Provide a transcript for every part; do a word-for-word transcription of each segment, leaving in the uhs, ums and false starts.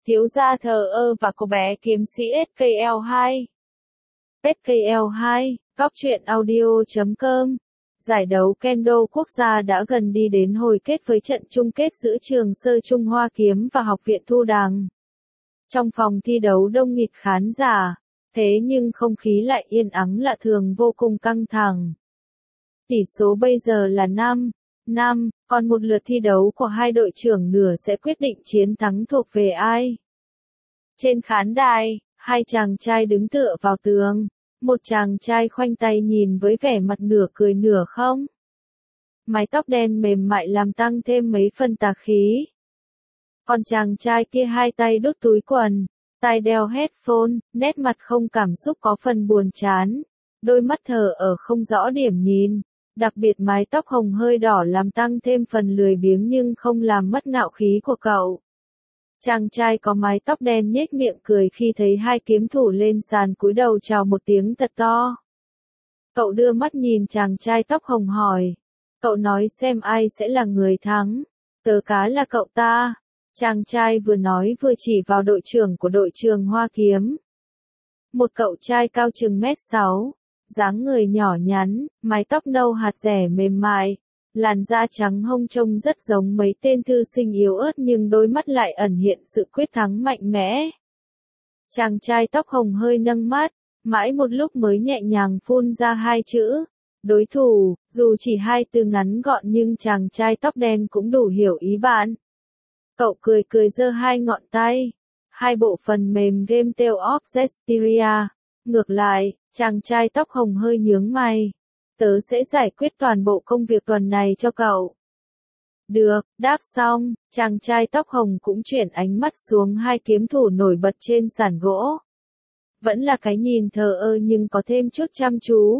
Thiếu gia thờ ơ và cô bé kiếm sĩ ét ca lờ hai. ét ca lờ hai, góc truyện audio chấm com. Giải đấu Kendo quốc gia đã gần đi đến hồi kết với trận chung kết giữa trường Sơ Trung Hoa Kiếm và Học viện Thu Đằng. Trong phòng thi đấu đông nghịt khán giả, thế nhưng không khí lại yên ắng lạ thường vô cùng căng thẳng. Tỷ số bây giờ là năm năm, còn một lượt thi đấu của hai đội trưởng nửa sẽ quyết định chiến thắng thuộc về ai. Trên khán đài, hai chàng trai đứng tựa vào tường, một chàng trai khoanh tay nhìn với vẻ mặt nửa cười nửa không. Mái tóc đen mềm mại làm tăng thêm mấy phần tà khí. Còn chàng trai kia hai tay đút túi quần, tai đeo headphone, nét mặt không cảm xúc có phần buồn chán, đôi mắt thờ ở không rõ điểm nhìn. Đặc biệt mái tóc hồng hơi đỏ làm tăng thêm phần lười biếng nhưng không làm mất ngạo khí của cậu. Chàng trai có mái tóc đen nhếch miệng cười khi thấy hai kiếm thủ lên sàn cúi đầu chào một tiếng thật to. Cậu đưa mắt nhìn chàng trai tóc hồng hỏi. Cậu nói xem ai sẽ là người thắng. Tớ cá là cậu ta. Chàng trai vừa nói vừa chỉ vào đội trưởng của đội trường Hoa Kiếm. Một cậu trai cao chừng mét sáu. Dáng người nhỏ nhắn, mái tóc nâu hạt rẻ mềm mại, làn da trắng hông trông rất giống mấy tên thư sinh yếu ớt nhưng đôi mắt lại ẩn hiện sự quyết thắng mạnh mẽ. Chàng trai tóc hồng hơi nâng mắt, mãi một lúc mới nhẹ nhàng phun ra hai chữ, đối thủ, dù chỉ hai từ ngắn gọn nhưng chàng trai tóc đen cũng đủ hiểu ý bạn. Cậu cười cười giơ hai ngón tay, hai bộ phần mềm Game Tale of Zestiria. Ngược lại, chàng trai tóc hồng hơi nhướng mày. Tớ sẽ giải quyết toàn bộ công việc tuần này cho cậu. Được, đáp xong, chàng trai tóc hồng cũng chuyển ánh mắt xuống hai kiếm thủ nổi bật trên sàn gỗ. Vẫn là cái nhìn thờ ơ nhưng có thêm chút chăm chú.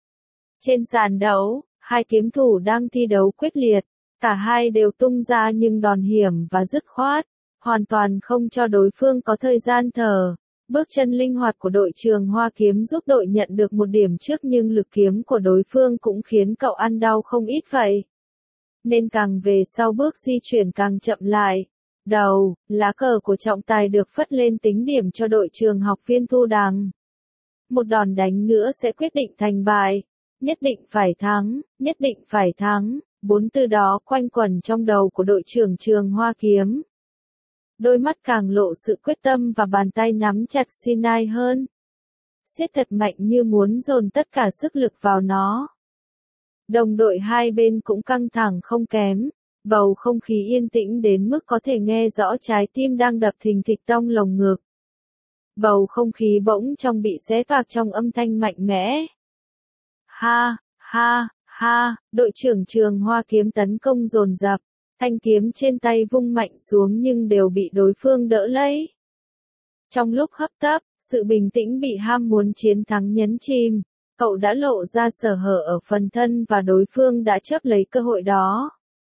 Trên sàn đấu, hai kiếm thủ đang thi đấu quyết liệt. Cả hai đều tung ra nhưng đòn hiểm và dứt khoát, hoàn toàn không cho đối phương có thời gian thở. Bước chân linh hoạt của đội trường Hoa Kiếm giúp đội nhận được một điểm trước nhưng lực kiếm của đối phương cũng khiến cậu ăn đau không ít vậy. Nên càng về sau bước di chuyển càng chậm lại. Đầu, lá cờ của trọng tài được phất lên tính điểm cho đội trường Học viên Thu Đằng. Một đòn đánh nữa sẽ quyết định thành bại. Nhất định phải thắng, nhất định phải thắng. Bốn từ đó quanh quẩn trong đầu của đội trưởng trường Hoa Kiếm. Đôi mắt càng lộ sự quyết tâm và bàn tay nắm chặt Sinai hơn. Siết thật mạnh như muốn dồn tất cả sức lực vào nó. Đồng đội hai bên cũng căng thẳng không kém. Bầu không khí yên tĩnh đến mức có thể nghe rõ trái tim đang đập thình thịch trong lồng ngực. Bầu không khí bỗng trong bị xé toạc trong âm thanh mạnh mẽ. Ha, ha, ha, đội trưởng trường Hoa Kiếm tấn công dồn dập. Thanh kiếm trên tay vung mạnh xuống nhưng đều bị đối phương đỡ lấy. Trong lúc hấp tấp, sự bình tĩnh bị ham muốn chiến thắng nhấn chìm. Cậu đã lộ ra sở hở ở phần thân và đối phương đã chấp lấy cơ hội đó.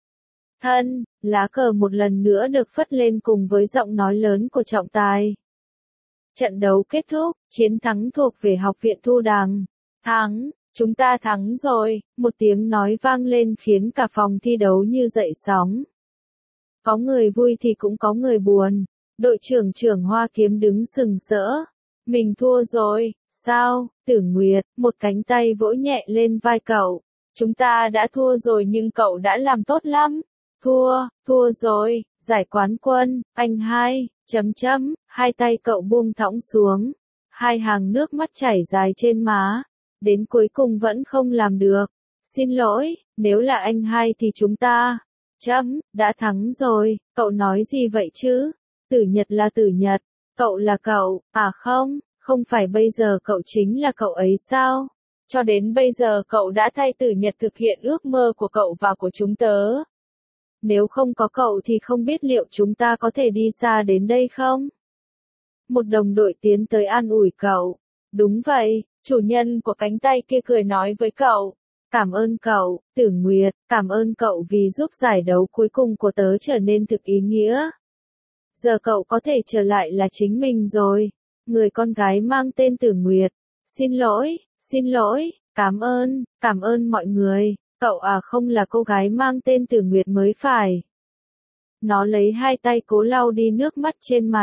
Thân, lá cờ một lần nữa được phất lên cùng với giọng nói lớn của trọng tài. Trận đấu kết thúc, chiến thắng thuộc về Học viện Thu Đằng. Thắng! Chúng ta thắng rồi, một tiếng nói vang lên khiến cả phòng thi đấu như dậy sóng. Có người vui thì cũng có người buồn. Đội trưởng trưởng Hoa Kiếm đứng sừng sỡ. Mình thua rồi, sao? Tử Nguyệt, một cánh tay vỗ nhẹ lên vai cậu. Chúng ta đã thua rồi nhưng cậu đã làm tốt lắm. Thua, thua rồi, giải quán quân, anh hai, chấm chấm, hai tay cậu buông thõng xuống. Hai hàng nước mắt chảy dài trên má. Đến cuối cùng vẫn không làm được. Xin lỗi, nếu là anh hai thì chúng ta, chấm, đã thắng rồi, cậu nói gì vậy chứ? Tử Nhật là Tử Nhật, cậu là cậu, à không, không phải bây giờ cậu chính là cậu ấy sao? Cho đến bây giờ cậu đã thay Tử Nhật thực hiện ước mơ của cậu và của chúng tớ. Nếu không có cậu thì không biết liệu chúng ta có thể đi xa đến đây không? Một đồng đội tiến tới an ủi cậu. Đúng vậy. Chủ nhân của cánh tay kia cười nói với cậu. Cảm ơn cậu, Tử Nguyệt, cảm ơn cậu vì giúp giải đấu cuối cùng của tớ trở nên thực ý nghĩa. Giờ cậu có thể trở lại là chính mình rồi. Người con gái mang tên Tử Nguyệt. Xin lỗi, xin lỗi, cảm ơn, cảm ơn mọi người. Cậu à không là cô gái mang tên Tử Nguyệt mới phải. Nó lấy hai tay cố lau đi nước mắt trên mặt.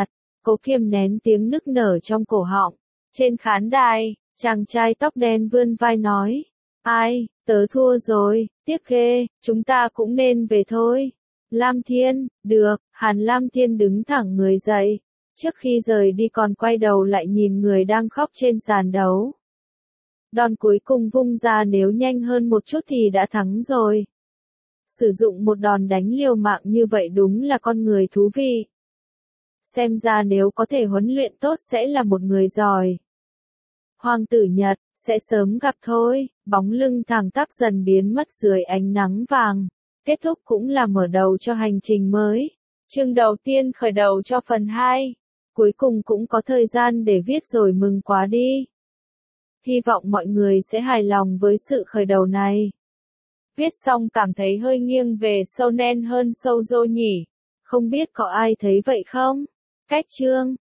Cố kiềm nén tiếng nức nở trong cổ họng. Trên khán đài, chàng trai tóc đen vươn vai nói. Ai, tớ thua rồi, tiếc ghê, chúng ta cũng nên về thôi. Lam Thiên, được, Hàn Lam Thiên đứng thẳng người dậy. Trước khi rời đi còn quay đầu lại nhìn người đang khóc trên sàn đấu. Đòn cuối cùng vung ra nếu nhanh hơn một chút thì đã thắng rồi. Sử dụng một đòn đánh liều mạng như vậy đúng là con người thú vị. Xem ra nếu có thể huấn luyện tốt sẽ là một người giỏi. Hoàng tử Nhật, sẽ sớm gặp thôi, bóng lưng thẳng tắp dần biến mất dưới ánh nắng vàng. Kết thúc cũng là mở đầu cho hành trình mới. Chương đầu tiên khởi đầu cho phần hai. Cuối cùng cũng có thời gian để viết rồi, mừng quá đi. Hy vọng mọi người sẽ hài lòng với sự khởi đầu này. Viết xong cảm thấy hơi nghiêng về shonen hơn shoujo nhỉ. Không biết có ai thấy vậy không? Cách chương